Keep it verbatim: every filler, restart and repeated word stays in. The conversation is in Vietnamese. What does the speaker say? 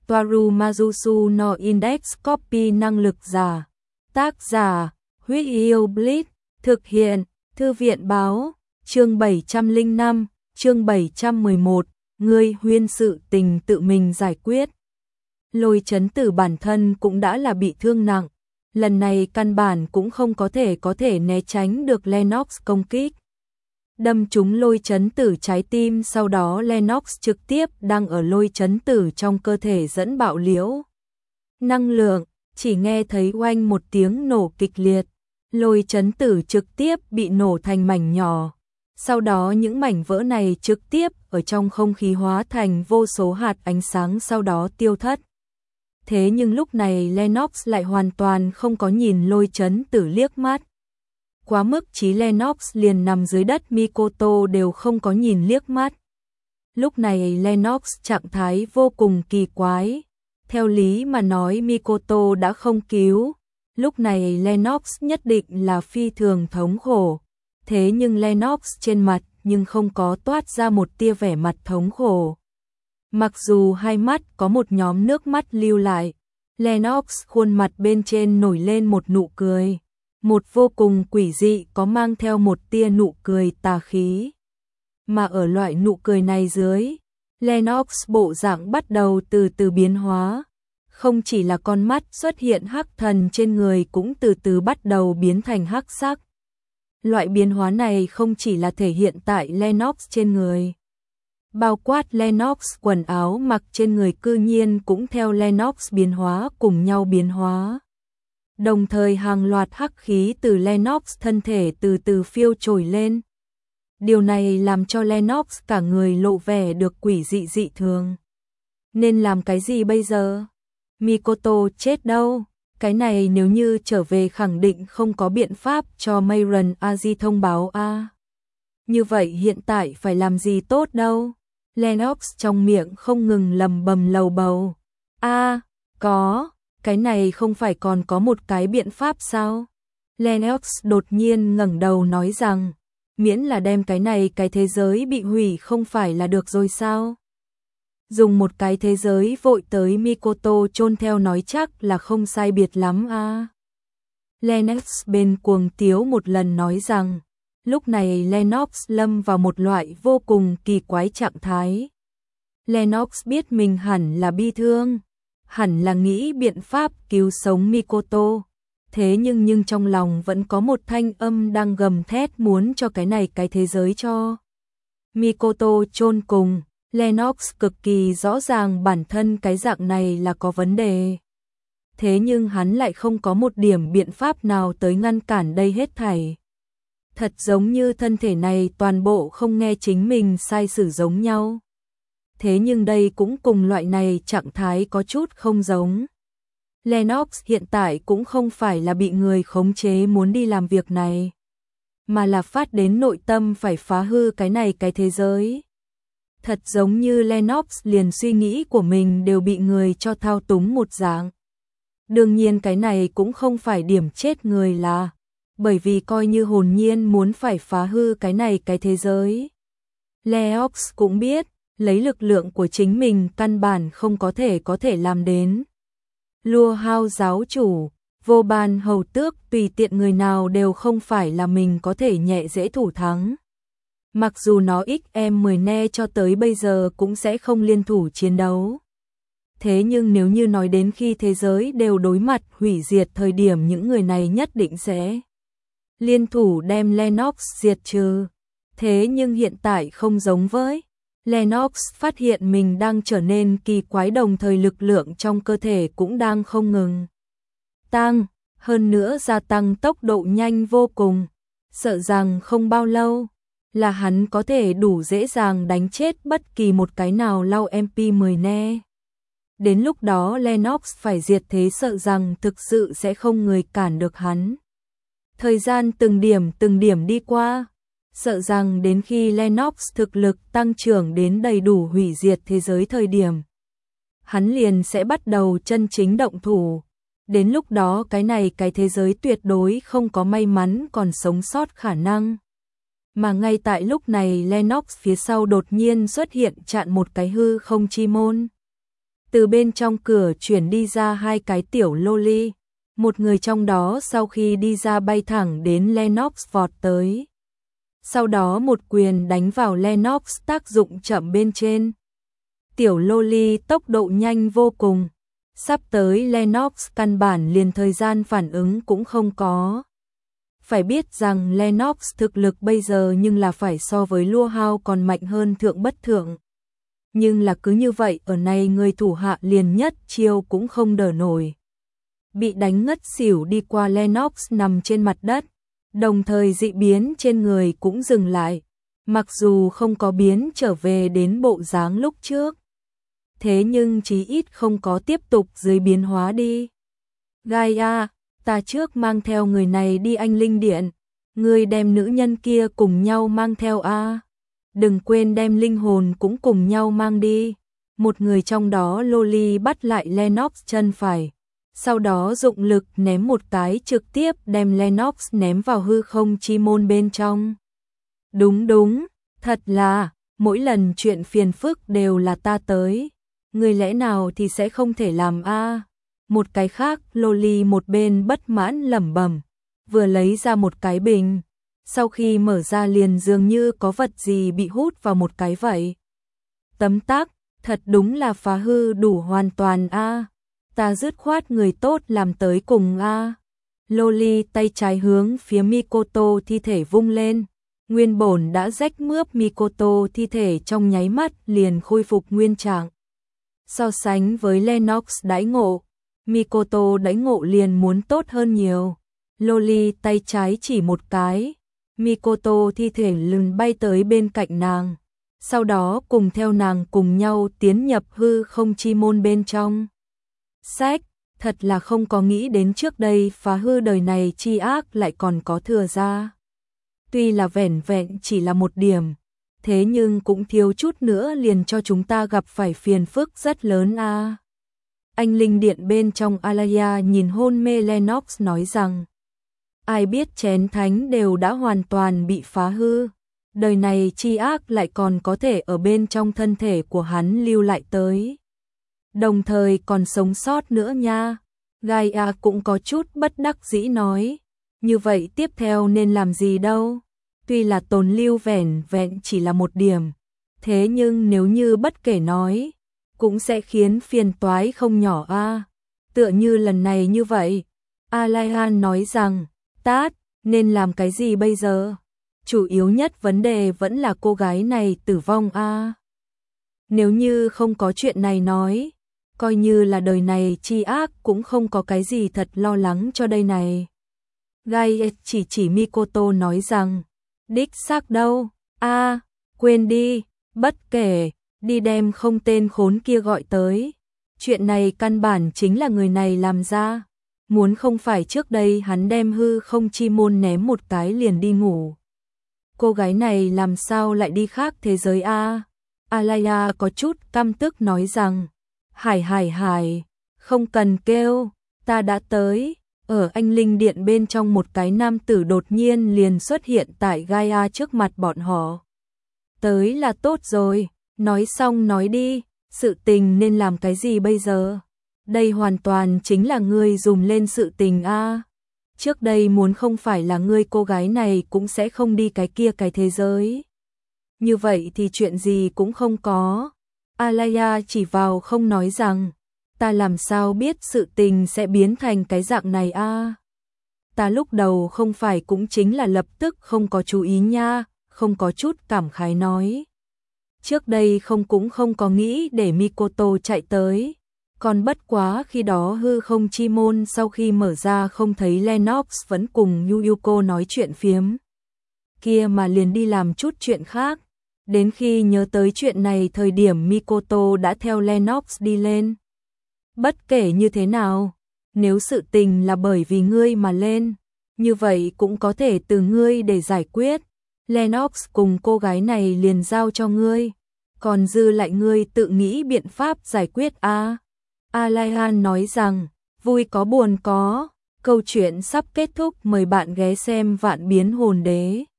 Toaru Majusu no Index Copy năng lực giả. Tác giả, Huyết Yêu Blitz, thực hiện, Thư viện báo, chương bảy trăm lẻ năm, chương bảy trăm mười một, ngươi huyên sự tình tự mình giải quyết. Lôi Chấn Tử bản thân cũng đã là bị thương nặng, lần này căn bản cũng không có thể có thể né tránh được Lennox công kích. Đâm trúng Lôi Chấn Tử trái tim, sau đó Lennox trực tiếp đang ở Lôi Chấn Tử trong cơ thể dẫn bạo liễu năng lượng, chỉ nghe thấy oanh một tiếng nổ kịch liệt, Lôi Chấn Tử trực tiếp bị nổ thành mảnh nhỏ. Sau đó những mảnh vỡ này trực tiếp ở trong không khí hóa thành vô số hạt ánh sáng, sau đó tiêu thất. Thế nhưng lúc này Lennox lại hoàn toàn không có nhìn Lôi Chấn Tử liếc mắt. Quá mức chí Lennox liền nằm dưới đất Mikoto đều không có nhìn liếc mắt. Lúc này Lennox trạng thái vô cùng kỳ quái. Theo lý mà nói Mikoto đã không cứu. Lúc này Lennox nhất định là phi thường thống khổ. Thế nhưng Lennox trên mặt nhưng không có toát ra một tia vẻ mặt thống khổ. Mặc dù hai mắt có một nhóm nước mắt lưu lại, Lennox khuôn mặt bên trên nổi lên một nụ cười. Một vô cùng quỷ dị, có mang theo một tia nụ cười tà khí. Mà ở loại nụ cười này dưới, Lennox bộ dạng bắt đầu từ từ biến hóa. Không chỉ là con mắt xuất hiện hắc thần trên người cũng từ từ bắt đầu biến thành hắc sắc. Loại biến hóa này không chỉ là thể hiện tại Lennox trên người. Bao quát Lennox quần áo mặc trên người cư nhiên cũng theo Lennox biến hóa cùng nhau biến hóa. Đồng thời hàng loạt hắc khí từ Lennox thân thể từ từ phiêu trồi lên. Điều này làm cho Lennox cả người lộ vẻ được quỷ dị dị thường. Nên làm cái gì bây giờ? Mikoto chết đâu? Cái này nếu như trở về khẳng định không có biện pháp cho Mayron Aji thông báo a. À. Như vậy hiện tại phải làm gì tốt đâu? Lennox trong miệng không ngừng lầm bầm lầu bầu. A, à, có, cái này không phải còn có một cái biện pháp sao? Lennox đột nhiên ngẩng đầu nói rằng, miễn là đem cái này cái thế giới bị hủy không phải là được rồi sao? Dùng một cái thế giới vội tới Mikoto chôn theo nói chắc là không sai biệt lắm a. À. Lennox bên cuồng tiếu một lần nói rằng, lúc này Lennox lâm vào một loại vô cùng kỳ quái trạng thái. Lennox biết mình hẳn là bi thương, hẳn là nghĩ biện pháp cứu sống Mikoto. Thế nhưng nhưng trong lòng vẫn có một thanh âm đang gầm thét muốn cho cái này cái thế giới cho Mikoto chôn cùng. Lennox cực kỳ rõ ràng bản thân cái dạng này là có vấn đề. Thế nhưng hắn lại không có một điểm biện pháp nào tới ngăn cản đây hết thảy. Thật giống như thân thể này toàn bộ không nghe chính mình sai sử giống nhau. Thế nhưng đây cũng cùng loại này trạng thái có chút không giống. Lennox hiện tại cũng không phải là bị người khống chế muốn đi làm việc này, mà là phát đến nội tâm phải phá hư cái này cái thế giới. Thật giống như Lennox liền suy nghĩ của mình đều bị người cho thao túng một dạng. Đương nhiên cái này cũng không phải điểm chết người là, bởi vì coi như hồn nhiên muốn phải phá hư cái này cái thế giới. Lennox cũng biết, lấy lực lượng của chính mình căn bản không có thể có thể làm đến. Lua Hao giáo chủ, vô ban hầu tước tùy tiện người nào đều không phải là mình có thể nhẹ dễ thủ thắng. Mặc dù nó ích em mười ne cho tới bây giờ cũng sẽ không liên thủ chiến đấu. Thế nhưng nếu như nói đến khi thế giới đều đối mặt hủy diệt thời điểm những người này nhất định sẽ liên thủ đem Lennox diệt trừ. Thế nhưng hiện tại không giống với. Lennox phát hiện mình đang trở nên kỳ quái, đồng thời lực lượng trong cơ thể cũng đang không ngừng tăng, hơn nữa gia tăng tốc độ nhanh vô cùng. Sợ rằng không bao lâu là hắn có thể đủ dễ dàng đánh chết bất kỳ một cái nào lau em pê mười ne. Đến lúc đó Lennox phải diệt thế sợ rằng thực sự sẽ không người cản được hắn. Thời gian từng điểm từng điểm đi qua, sợ rằng đến khi Lennox thực lực tăng trưởng đến đầy đủ hủy diệt thế giới thời điểm, hắn liền sẽ bắt đầu chân chính động thủ. Đến lúc đó cái này cái thế giới tuyệt đối không có may mắn còn sống sót khả năng. Mà ngay tại lúc này Lennox phía sau đột nhiên xuất hiện chặn một cái hư không chi môn. Từ bên trong cửa chuyển đi ra hai cái tiểu loli. Một người trong đó sau khi đi ra bay thẳng đến Lennox vọt tới. Sau đó một quyền đánh vào Lennox tác dụng chậm bên trên. Tiểu loli tốc độ nhanh vô cùng. Sắp tới Lennox căn bản liền thời gian phản ứng cũng không có. Phải biết rằng Lennox thực lực bây giờ nhưng là phải so với Lua Hao còn mạnh hơn thượng bất thượng. Nhưng là cứ như vậy ở này người thủ hạ liền nhất chiêu cũng không đỡ nổi. Bị đánh ngất xỉu đi qua Lennox nằm trên mặt đất, đồng thời dị biến trên người cũng dừng lại, mặc dù không có biến trở về đến bộ dáng lúc trước. Thế nhưng chí ít không có tiếp tục dưới biến hóa đi. Gaia, ta trước mang theo người này đi Anh Linh Điện, ngươi đem nữ nhân kia cùng nhau mang theo a. Đừng quên đem linh hồn cũng cùng nhau mang đi. Một người trong đó loli bắt lại Lennox chân phải, sau đó dụng lực ném một cái trực tiếp đem Lennox ném vào hư không chi môn bên trong. Đúng đúng, thật là, mỗi lần chuyện phiền phức đều là ta tới. Người lẽ nào thì sẽ không thể làm a? Một cái khác, loli một bên bất mãn lẩm bẩm, vừa lấy ra một cái bình, sau khi mở ra liền dường như có vật gì bị hút vào một cái vậy. Tấm tắc, thật đúng là phá hư đủ hoàn toàn a. Ta dứt khoát người tốt làm tới cùng a. Loli tay trái hướng phía Mikoto thi thể vung lên, nguyên bổn đã rách mướp Mikoto thi thể trong nháy mắt liền khôi phục nguyên trạng. So sánh với Lennox đãi ngộ, Mikoto đãi ngộ liền muốn tốt hơn nhiều. Loli tay trái chỉ một cái, Mikoto thi thể lừng bay tới bên cạnh nàng, sau đó cùng theo nàng cùng nhau tiến nhập hư không chi môn bên trong. Sách, thật là không có nghĩ đến trước đây phá hư đời này chi ác lại còn có thừa ra. Tuy là vẻn vẹn chỉ là một điểm, thế nhưng cũng thiếu chút nữa liền cho chúng ta gặp phải phiền phức rất lớn a. À. Anh Linh Điện bên trong Alaya nhìn hôn mê Lennox nói rằng, ai biết chén thánh đều đã hoàn toàn bị phá hư, đời này chi ác lại còn có thể ở bên trong thân thể của hắn lưu lại tới. Đồng thời còn sống sót nữa nha. Gaia cũng có chút bất đắc dĩ nói, như vậy tiếp theo nên làm gì đâu. Tuy là tồn lưu vẻn vẹn chỉ là một điểm, thế nhưng nếu như bất kể nói, cũng sẽ khiến phiền toái không nhỏ a. À. Tựa như lần này như vậy, Alaihan nói rằng, tát, nên làm cái gì bây giờ? Chủ yếu nhất vấn đề vẫn là cô gái này tử vong a. À. Nếu như không có chuyện này nói, coi như là đời này chi ác cũng không có cái gì thật lo lắng cho đây này. Gai chỉ chỉ Mikoto nói rằng, đích xác đâu, a à, quên đi, bất kể, đi đem không tên khốn kia gọi tới. Chuyện này căn bản chính là người này làm ra, muốn không phải trước đây hắn đem hư không chi môn ném một cái liền đi ngủ. Cô gái này làm sao lại đi khác thế giới a? À? Alaya có chút căm tức nói rằng, Hải hải hải, không cần kêu, ta đã tới. Ở Anh Linh Điện bên trong một cái nam tử đột nhiên liền xuất hiện tại Gaia trước mặt bọn họ. Tới là tốt rồi, nói xong nói đi, sự tình nên làm cái gì bây giờ? Đây hoàn toàn chính là ngươi dùng lên sự tình a. À. Trước đây muốn không phải là ngươi cô gái này cũng sẽ không đi cái kia cái thế giới. Như vậy thì chuyện gì cũng không có. Alaya chỉ vào không nói rằng, ta làm sao biết sự tình sẽ biến thành cái dạng này a? À? Ta lúc đầu không phải cũng chính là lập tức không có chú ý nha, không có chút cảm khái nói. Trước đây không cũng không có nghĩ để Mikoto chạy tới, còn bất quá khi đó hư không chi môn sau khi mở ra không thấy Lennox vẫn cùng Yuyuko nói chuyện phiếm. Kia mà liền đi làm chút chuyện khác. Đến khi nhớ tới chuyện này thời điểm Mikoto đã theo Lennox đi lên. Bất kể như thế nào, nếu sự tình là bởi vì ngươi mà lên, như vậy cũng có thể từ ngươi để giải quyết. Lennox cùng cô gái này liền giao cho ngươi, còn dư lại ngươi tự nghĩ biện pháp giải quyết a. À. Alaihan nói rằng, vui có buồn có, câu chuyện sắp kết thúc, mời bạn ghé xem Vạn Biến Hồn Đế.